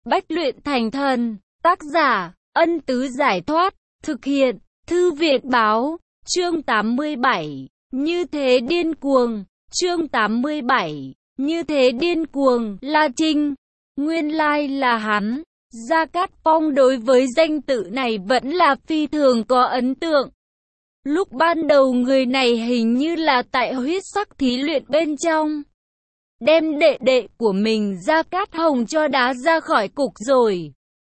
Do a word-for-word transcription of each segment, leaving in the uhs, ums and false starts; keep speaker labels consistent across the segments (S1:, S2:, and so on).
S1: Bách luyện thành thần. Tác giả, Ân Tứ Giải Thoát. Thực hiện, Thư Viện Báo. Chương tám mươi bảy. Như thế điên cuồng. Chương tám mươi bảy. Như thế điên cuồng. La Trinh. Nguyên lai là hắn. Gia Cát Phong đối với danh tự này vẫn là phi thường có ấn tượng. Lúc ban đầu người này hình như là tại huyết sắc thí luyện bên trong. Đem đệ đệ của mình Gia Cát Hồng cho đá ra khỏi cục rồi.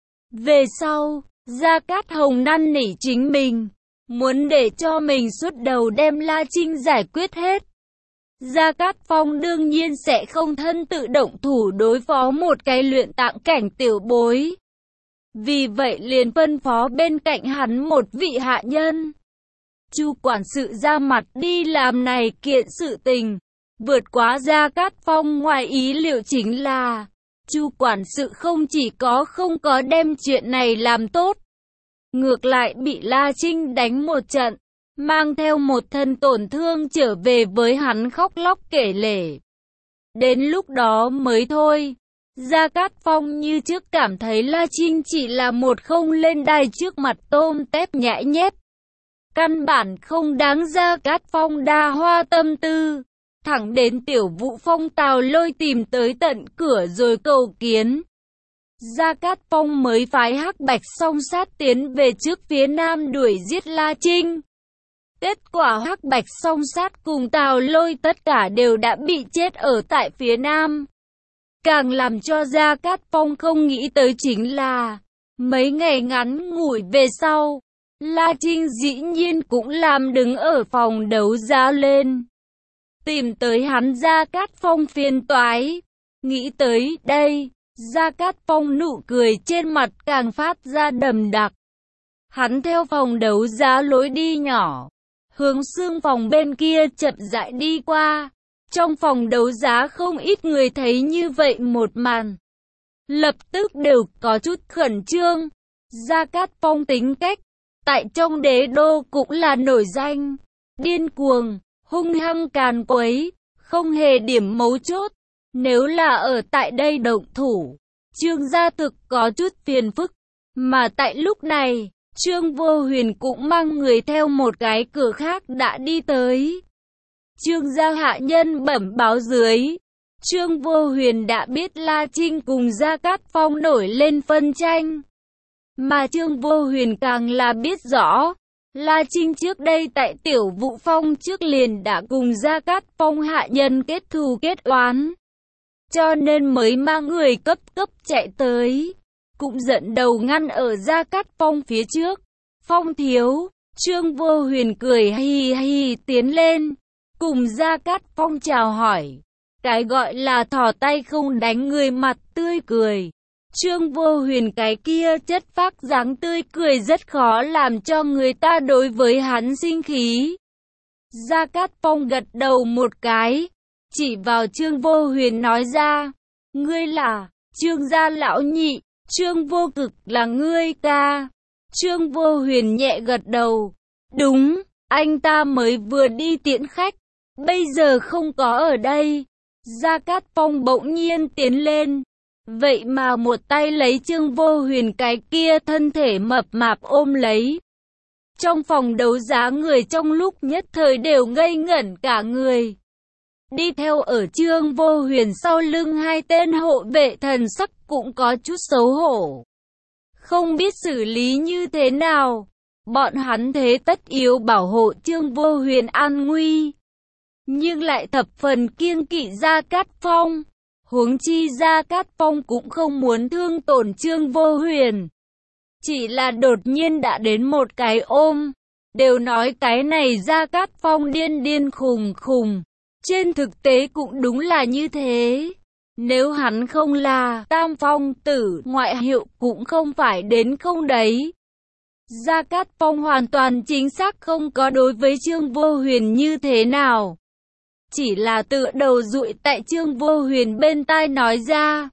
S1: Về sau, Gia Cát Hồng năn nỉ chính mình, muốn để cho mình xuất đầu đem La Trinh giải quyết hết. Gia Cát Phong đương nhiên sẽ không thân tự động thủ đối phó một cái luyện tạng cảnh tiểu bối. Vì vậy liền phân phó bên cạnh hắn một vị hạ nhân. Chu quản sự ra mặt đi làm này kiện sự tình. Vượt quá Gia Cát Phong ngoài ý liệu chính là Chu quản sự không chỉ có không có đem chuyện này làm tốt, ngược lại bị La Trinh đánh một trận, mang theo một thân tổn thương trở về với hắn khóc lóc kể lể. Đến lúc đó mới thôi, Gia Cát Phong như trước cảm thấy La Trinh chỉ là một không lên đài trước mặt tôm tép nhãi nhép. Căn bản không đáng Gia Cát Phong đa hoa tâm tư. Thẳng đến Tiểu Vũ Phong Tào Lôi tìm tới tận cửa rồi cầu kiến. Gia Cát Phong mới phái Hắc Bạch Song Sát tiến về trước phía nam đuổi giết La Trinh. Kết quả Hắc Bạch Song Sát cùng Tào Lôi tất cả đều đã bị chết ở tại phía nam. Càng làm cho Gia Cát Phong không nghĩ tới chính là mấy ngày ngắn ngủi về sau, La Trinh dĩ nhiên cũng làm đứng ở phòng đấu giá lên. Tìm tới hắn Gia Cát Phong phiền toái. Nghĩ tới đây, Gia Cát Phong nụ cười trên mặt càng phát ra đậm đặc. Hắn theo phòng đấu giá lối đi nhỏ, hướng xương phòng bên kia chậm rãi đi qua. Trong phòng đấu giá không ít người thấy như vậy một màn, lập tức đều có chút khẩn trương. Gia Cát Phong tính cách tại trong đế đô cũng là nổi danh, điên cuồng, hung hăng càn quấy, không hề điểm mấu chốt. Nếu là ở tại đây động thủ, Trương gia thực có chút phiền phức. Mà tại lúc này, Trương Vô Huyền cũng mang người theo một cái cửa khác đã đi tới. Trương gia hạ nhân bẩm báo dưới, Trương Vô Huyền đã biết La Trinh cùng Gia Cát Phong nổi lên phân tranh. Mà Trương Vô Huyền càng là biết rõ, La Trinh trước đây tại Tiểu Vũ Phong trước liền đã cùng Gia Cát Phong hạ nhân kết thù kết oán. Cho nên mới mang người cấp cấp chạy tới, cũng dẫn đầu ngăn ở Gia Cát Phong phía trước. Phong thiếu, Trương Vô Huyền cười hi hi tiến lên, cùng Gia Cát Phong chào hỏi. Cái gọi là thò tay không đánh người mặt tươi cười. Trương Vô Huyền cái kia chất phác dáng tươi cười rất khó làm cho người ta đối với hắn sinh khí. Gia Cát Phong gật đầu một cái, chỉ vào Trương Vô Huyền nói ra, ngươi là Trương gia lão nhị, Trương Vô Cực là ngươi ca. Trương Vô Huyền nhẹ gật đầu, đúng, anh ta mới vừa đi tiễn khách, bây giờ không có ở đây. Gia Cát Phong bỗng nhiên tiến lên, vậy mà một tay lấy Trương Vô Huyền cái kia thân thể mập mạp ôm lấy. Trong phòng đấu giá người trong lúc nhất thời đều ngây ngẩn cả người. Đi theo ở Trương Vô Huyền sau lưng hai tên hộ vệ thần sắc cũng có chút xấu hổ, không biết xử lý như thế nào. Bọn hắn thế tất yếu bảo hộ Trương Vô Huyền an nguy, nhưng lại thập phần kiêng kỵ Gia Cát Phong. Huống chi Gia Cát Phong cũng không muốn thương tổn Trương Vô Huyền, chỉ là đột nhiên đã đến một cái ôm. Đều nói cái này Gia Cát Phong điên điên khùng khùng, trên thực tế cũng đúng là như thế. Nếu hắn không là Tam Phong tử, ngoại hiệu cũng không phải đến không đấy. Gia Cát Phong hoàn toàn chính xác không có đối với Trương Vô Huyền như thế nào, chỉ là tựa đầu dụi tại Trương Vô Huyền bên tai nói ra,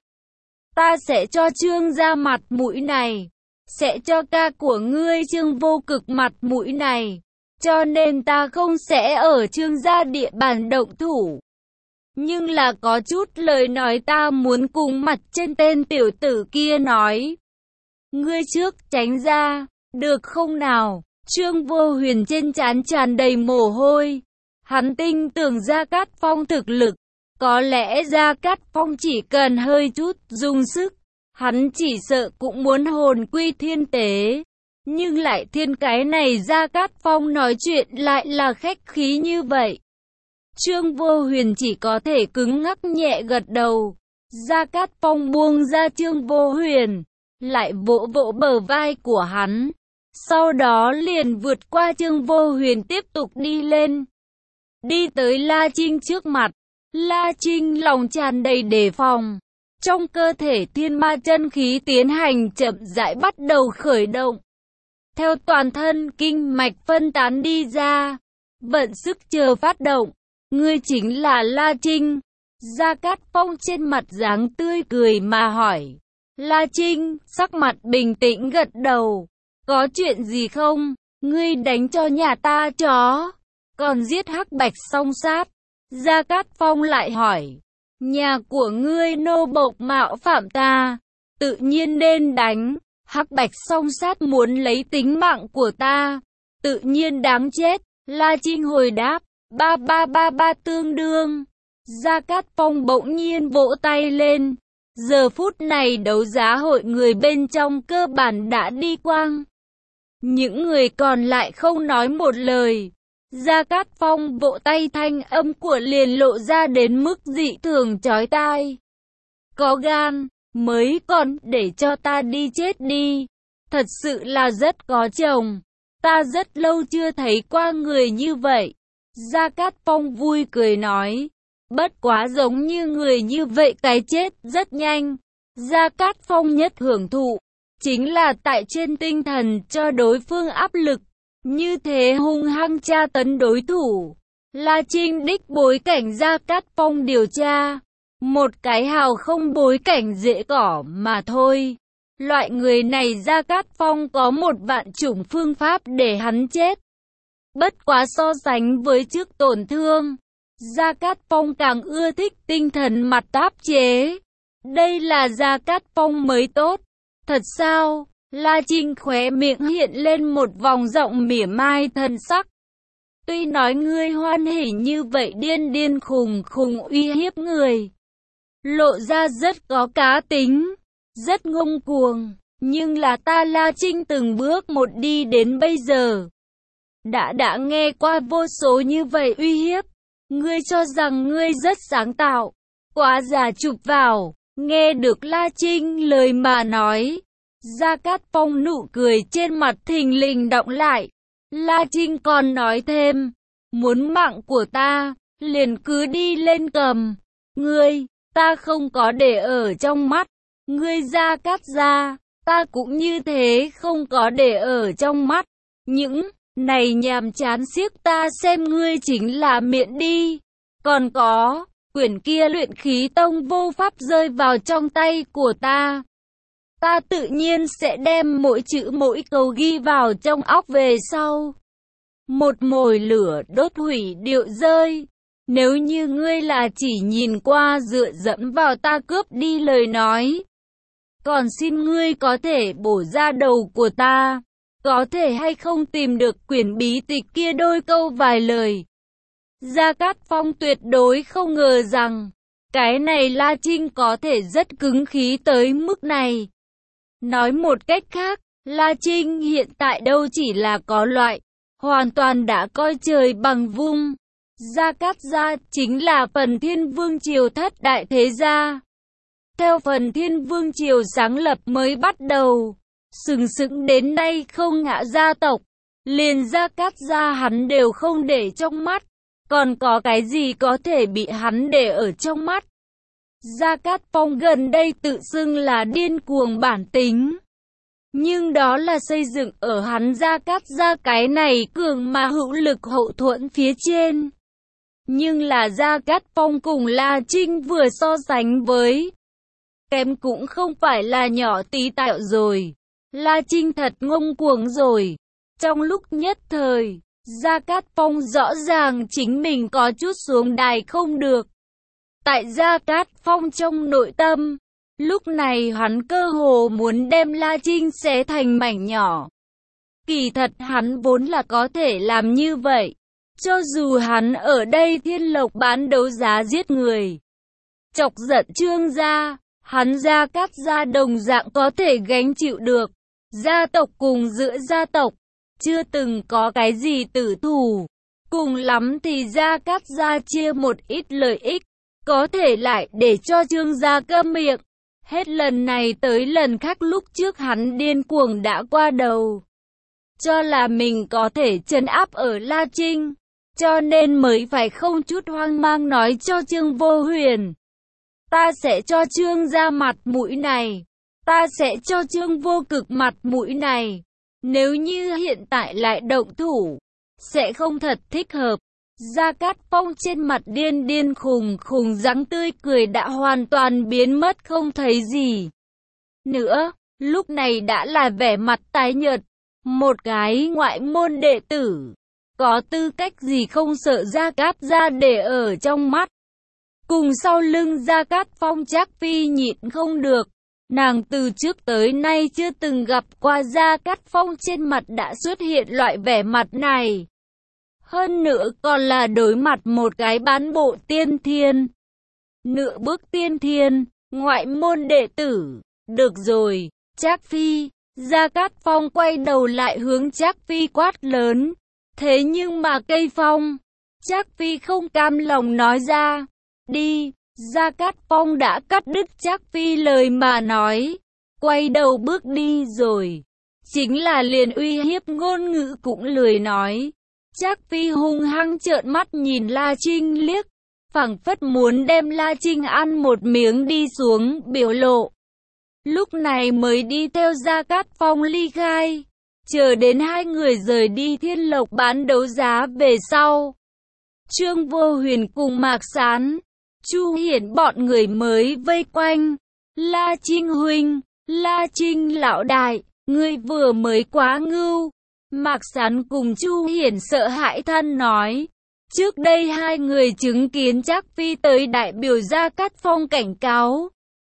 S1: ta sẽ cho Trương gia mặt mũi này, sẽ cho ca của ngươi Trương Vô Cực mặt mũi này, cho nên ta không sẽ ở Trương gia địa bàn động thủ. Nhưng là có chút lời nói ta muốn cùng mặt trên tên tiểu tử kia nói. Ngươi trước tránh ra, được không nào? Trương Vô Huyền trên trán tràn đầy mồ hôi. Hắn tin tưởng Gia Cát Phong thực lực. Có lẽ Gia Cát Phong chỉ cần hơi chút dùng sức, hắn chỉ sợ cũng muốn hồn quy thiên tế. Nhưng lại thiên cái này Gia Cát Phong nói chuyện lại là khách khí như vậy. Trương Vô Huyền chỉ có thể cứng ngắc nhẹ gật đầu. Gia Cát Phong buông ra Trương Vô Huyền, lại vỗ vỗ bờ vai của hắn. Sau đó liền vượt qua Trương Vô Huyền tiếp tục đi lên. Đi tới La Trinh trước mặt. La Trinh lòng tràn đầy đề phòng. Trong cơ thể thiên ma chân khí tiến hành chậm rãi bắt đầu khởi động. Theo toàn thân kinh mạch phân tán đi ra. Vận sức chờ phát động. Ngươi chính là La Trinh. Gia Cát Phong trên mặt dáng tươi cười mà hỏi. La Trinh sắc mặt bình tĩnh gật đầu. Có chuyện gì không? Ngươi đánh cho nhà ta chó, còn giết Hắc Bạch Song Sát. Gia Cát Phong lại hỏi. Nhà của ngươi nô bộc mạo phạm ta, tự nhiên nên đánh. Hắc Bạch Song Sát muốn lấy tính mạng của ta, tự nhiên đáng chết. La Trinh hồi đáp. Ba ba ba ba tương đương. Gia Cát Phong bỗng nhiên vỗ tay lên. Giờ phút này đấu giá hội người bên trong cơ bản đã đi quang. Những người còn lại không nói một lời. Gia Cát Phong vỗ tay thanh âm của liền lộ ra đến mức dị thường chói tai. Có gan, mới còn để cho ta đi chết đi. Thật sự là rất có chồng. Ta rất lâu chưa thấy qua người như vậy. Gia Cát Phong vui cười nói. Bất quá giống như người như vậy cái chết rất nhanh. Gia Cát Phong nhất hưởng thụ chính là tại trên tinh thần cho đối phương áp lực. Như thế hung hăng tra tấn đối thủ. La Trinh đích bối cảnh Gia Cát Phong điều tra. Một cái hào không bối cảnh dễ cỏ mà thôi. Loại người này Gia Cát Phong có một vạn chủng phương pháp để hắn chết. Bất quá so sánh với trước tổn thương, Gia Cát Phong càng ưa thích tinh thần mặt áp chế. Đây là Gia Cát Phong mới tốt. Thật sao? La Trinh khóe miệng hiện lên một vòng rộng mỉa mai thần sắc. Tuy nói ngươi hoan hỉ như vậy điên điên khùng khùng uy hiếp người, lộ ra rất có cá tính, rất ngông cuồng. Nhưng là ta La Trinh từng bước một đi đến bây giờ. Đã đã nghe qua vô số như vậy uy hiếp. Ngươi cho rằng ngươi rất sáng tạo. Quá giả chụp vào. Nghe được La Trinh lời mà nói. Gia Cát Phong nụ cười trên mặt thình lình đọng lại. La Trinh còn nói thêm. Muốn mạng của ta, liền cứ đi lên cầm. Ngươi, ta không có để ở trong mắt. Ngươi Gia Cát gia, ta cũng như thế không có để ở trong mắt. Những này nhàm chán xiếc ta xem ngươi chính là miệng đi. Còn có, quyển kia luyện khí tông vô pháp rơi vào trong tay của ta. Ta tự nhiên sẽ đem mỗi chữ mỗi câu ghi vào trong óc về sau. Một mồi lửa đốt hủy điệu rơi. Nếu như ngươi là chỉ nhìn qua dựa dẫm vào ta cướp đi lời nói, còn xin ngươi có thể bổ ra đầu của ta. Có thể hay không tìm được quyển bí tịch kia đôi câu vài lời. Gia Cát Phong tuyệt đối không ngờ rằng cái này La Trinh có thể rất cứng khí tới mức này. Nói một cách khác, La Trinh hiện tại đâu chỉ là có loại, hoàn toàn đã coi trời bằng vung. Gia Cát gia chính là phần Thiên Vương Triều thất đại thế gia. Theo phần Thiên Vương Triều sáng lập mới bắt đầu, sừng sững đến nay không ngã gia tộc, liền Gia Cát gia hắn đều không để trong mắt, còn có cái gì có thể bị hắn để ở trong mắt. Gia Cát Phong gần đây tự xưng là điên cuồng bản tính, nhưng đó là xây dựng ở hắn Gia Cát gia cái này cường mà hữu lực hậu thuẫn phía trên. Nhưng là Gia Cát Phong cùng La Trinh vừa so sánh với, kém cũng không phải là nhỏ tí tẹo rồi. La Trinh thật ngông cuồng rồi. Trong lúc nhất thời, Gia Cát Phong rõ ràng chính mình có chút xuống đài không được. Tại Gia Cát Phong trong nội tâm, lúc này hắn cơ hồ muốn đem La Trinh xé thành mảnh nhỏ. Kỳ thật hắn vốn là có thể làm như vậy. Cho dù hắn ở đây Thiên Lộc bán đấu giá giết người, chọc giận Trương gia, hắn Gia Cát gia đồng dạng có thể gánh chịu được. Gia tộc cùng giữa gia tộc, chưa từng có cái gì tử thù. Cùng lắm thì Gia Cát gia chia một ít lợi ích, có thể lại để cho Trương gia câm miệng. Hết lần này tới lần khác lúc trước hắn điên cuồng đã qua đầu, cho là mình có thể trấn áp ở La Trinh, cho nên mới phải không chút hoang mang nói cho Trương Vô Huyền. Ta sẽ cho Trương gia mặt mũi này, ta sẽ cho Trương Vô Cực mặt mũi này. Nếu như hiện tại lại động thủ, sẽ không thật thích hợp. Gia Cát Phong trên mặt điên điên khùng khùng, dáng tươi cười đã hoàn toàn biến mất không thấy gì nữa, lúc này đã là vẻ mặt tái nhợt. Một cái ngoại môn đệ tử, có tư cách gì không sợ Gia Cát gia để ở trong mắt. Cùng sau lưng Gia Cát Phong Trác Phi nhịn không được, nàng từ trước tới nay chưa từng gặp qua Gia Cát Phong trên mặt đã xuất hiện loại vẻ mặt này. Hơn nữa còn là đối mặt một cái bán bộ tiên thiên, nửa bước tiên thiên, ngoại môn đệ tử. Được rồi, Trác Phi. Gia Cát Phong quay đầu lại hướng Trác Phi quát lớn. Thế nhưng mà Cây Phong, Trác Phi không cam lòng nói ra. Đi. Gia Cát Phong đã cắt đứt Trác Phi lời mà nói, quay đầu bước đi rồi. Chính là liền uy hiếp ngôn ngữ cũng lười nói. Trác Phi hung hăng trợn mắt nhìn La Trinh liếc, phảng phất muốn đem La Trinh ăn một miếng đi xuống biểu lộ. Lúc này mới đi theo Gia Cát Phong ly khai, chờ đến hai người rời đi Thiên Lộc bán đấu giá về sau. Trương Vô Huyền cùng Mạc Sán, Chu Hiển bọn người mới vây quanh. La Trinh huynh, La Trinh lão đại, ngươi vừa mới quá ngưu. Mạc Sán cùng Chu Hiển sợ hãi than nói. Trước đây hai người chứng kiến Trác Phi tới đại biểu Gia Cát Phong cảnh cáo,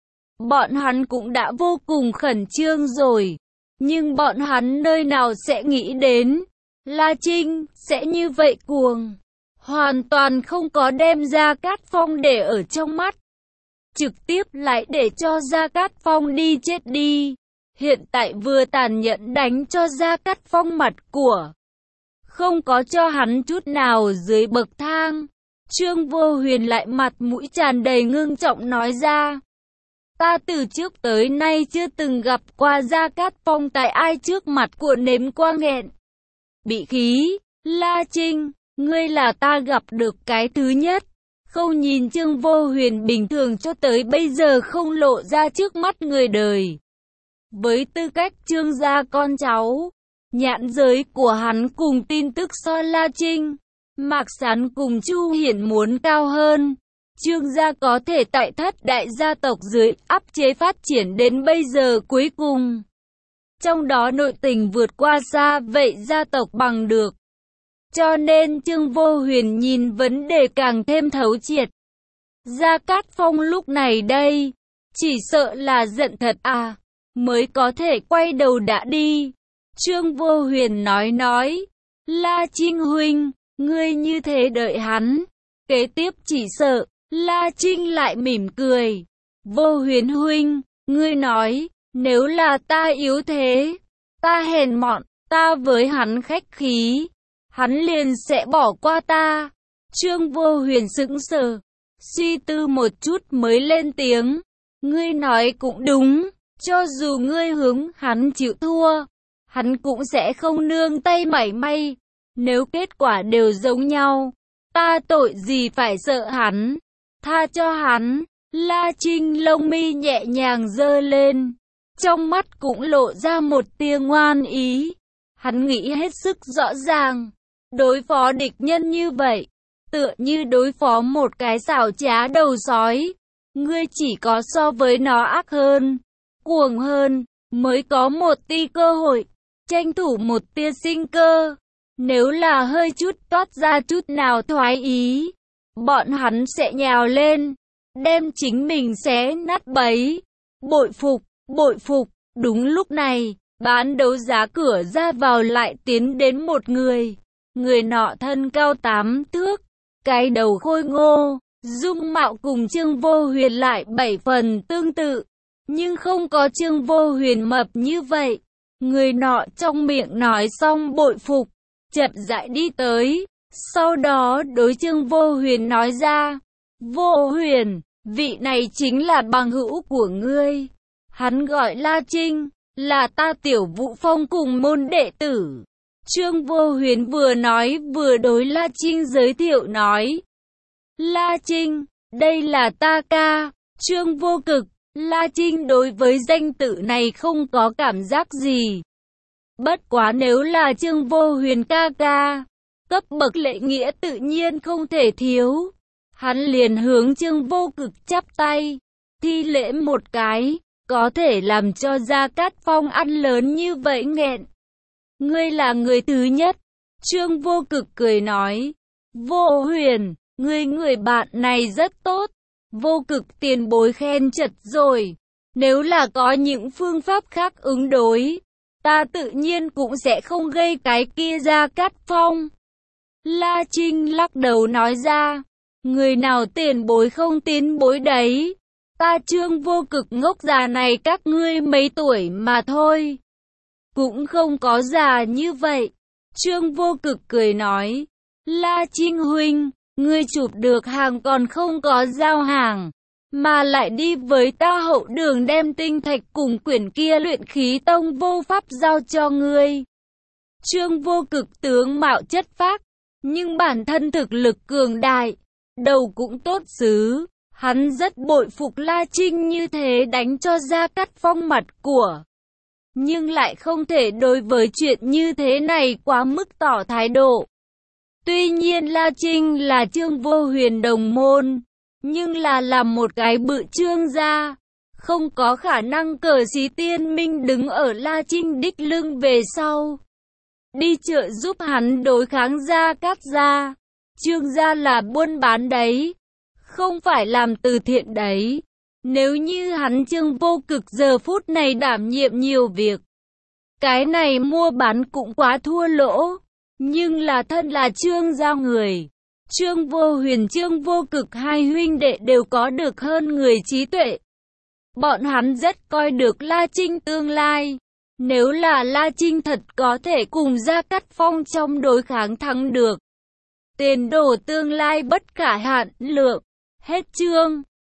S1: bọn hắn cũng đã vô cùng khẩn trương rồi. Nhưng bọn hắn nơi nào sẽ nghĩ đến La Trinh sẽ như vậy cuồng, hoàn toàn không có đem Gia Cát Phong để ở trong mắt, trực tiếp lại để cho Gia Cát Phong đi chết đi. Hiện tại vừa tàn nhẫn đánh cho Gia Cát Phong mặt của, không có cho hắn chút nào dưới bậc thang. Trương Vô Huyền lại mặt mũi tràn đầy ngưng trọng nói ra. Ta từ trước tới nay chưa từng gặp qua Gia Cát Phong tại ai trước mặt của nếm qua nghẹn bị khí. La Trinh, ngươi là ta gặp được cái thứ nhất. Không nhìn Trương Vô Huyền bình thường cho tới bây giờ không lộ ra trước mắt người đời. Với tư cách Trương gia con cháu, nhãn giới của hắn cùng tin tức so La Trinh, Mạc Sán cùng Chu Hiển muốn cao hơn. Trương gia có thể tại thất đại gia tộc dưới áp chế phát triển đến bây giờ cuối cùng, trong đó nội tình vượt qua xa vậy gia tộc bằng được. Cho nên Trương Vô Huyền nhìn vấn đề càng thêm thấu triệt. Gia Cát Phong lúc này đây, chỉ sợ là giận thật à, mới có thể quay đầu đã đi. Trương Vô Huyền nói nói, La Trinh huynh, ngươi như thế đợi hắn, kế tiếp chỉ sợ. La Trinh lại mỉm cười. Vô Huyền huynh, ngươi nói, nếu là ta yếu thế, ta hèn mọn, ta với hắn khách khí, hắn liền sẽ bỏ qua ta. Trương Vô Huyền sững sờ, suy tư một chút mới lên tiếng. Ngươi nói cũng đúng, cho dù ngươi hướng hắn chịu thua, hắn cũng sẽ không nương tay mảy may. Nếu kết quả đều giống nhau, ta tội gì phải sợ hắn, tha cho hắn. La Trinh lông mi nhẹ nhàng giơ lên, trong mắt cũng lộ ra một tia ngoan ý. Hắn nghĩ hết sức rõ ràng, đối phó địch nhân như vậy, tựa như đối phó một cái xảo trá đầu sói. Ngươi chỉ có so với nó ác hơn, cuồng hơn, mới có một tia cơ hội, tranh thủ một tia sinh cơ. Nếu là hơi chút toát ra chút nào thoái ý, bọn hắn sẽ nhào lên, đem chính mình xé nát bấy. Bội phục, bội phục. Đúng lúc này, bán đấu giá cửa ra vào lại tiến đến một người. Người nọ thân cao tám thước, cái đầu khôi ngô, dung mạo cùng Trương Vô Huyền lại bảy phần tương tự, nhưng không có Trương Vô Huyền mập như vậy. Người nọ trong miệng nói xong bội phục, chậm rãi đi tới, sau đó đối Trương Vô Huyền nói ra, Vô Huyền, vị này chính là bằng hữu của ngươi. Hắn gọi La Trinh, là ta Tiểu Vũ Phong cùng môn đệ tử. Trương Vô Huyền vừa nói vừa đối La Trinh giới thiệu nói, La Trinh, đây là ta ca, Trương Vô Cực. La Trinh đối với danh tự này không có cảm giác gì. Bất quá nếu là Trương Vô Huyền ca ca, cấp bậc lễ nghĩa tự nhiên không thể thiếu. Hắn liền hướng Trương Vô Cực chắp tay, thi lễ một cái, có thể làm cho Gia Cát Phong ăn lớn như vậy nghẹn. Ngươi là người thứ nhất. Trương Vô Cực cười nói, Vô Huyền, ngươi người bạn này rất tốt. Vô Cực tiền bối khen chật rồi. Nếu là có những phương pháp khác ứng đối, ta tự nhiên cũng sẽ không gây cái kia Gia Cát Phong. La Trinh lắc đầu nói ra, người nào tiền bối không tiến bối đấy. Ta Trương Vô Cực ngốc già này các ngươi mấy tuổi mà thôi. Cũng không có già như vậy. Trương Vô Cực cười nói, La Trinh huynh, ngươi chụp được hàng còn không có giao hàng, mà lại đi với ta hậu đường đem tinh thạch cùng quyển kia luyện khí tông vô pháp giao cho ngươi. Trương Vô Cực tướng mạo chất phác, nhưng bản thân thực lực cường đại, đầu cũng tốt xứ. Hắn rất bội phục La Trinh như thế đánh cho Gia Cát Phong mặt của. Nhưng lại không thể đối với chuyện như thế này quá mức tỏ thái độ. Tuy nhiên La Trinh là Trương Vô Huyền đồng môn, nhưng là làm một cái bự Trương gia, không có khả năng cờ xí tiên minh đứng ở La Trinh đích lưng về sau. Đi trợ giúp hắn đối kháng Gia Cát gia. Trương gia là buôn bán đấy, không phải làm từ thiện đấy. Nếu như hắn Trương Vô Cực giờ phút này đảm nhiệm nhiều việc, cái này mua bán cũng quá thua lỗ. Nhưng là thân là Trương gia người, Trương Vô Huyền Trương Vô Cực hai huynh đệ đều có được hơn người trí tuệ. Bọn hắn rất coi được La Trinh tương lai. Nếu là La Trinh thật có thể cùng Gia Cát Phong trong đối kháng thắng được, tiền đồ tương lai bất khả hạn lượng. Hết chương.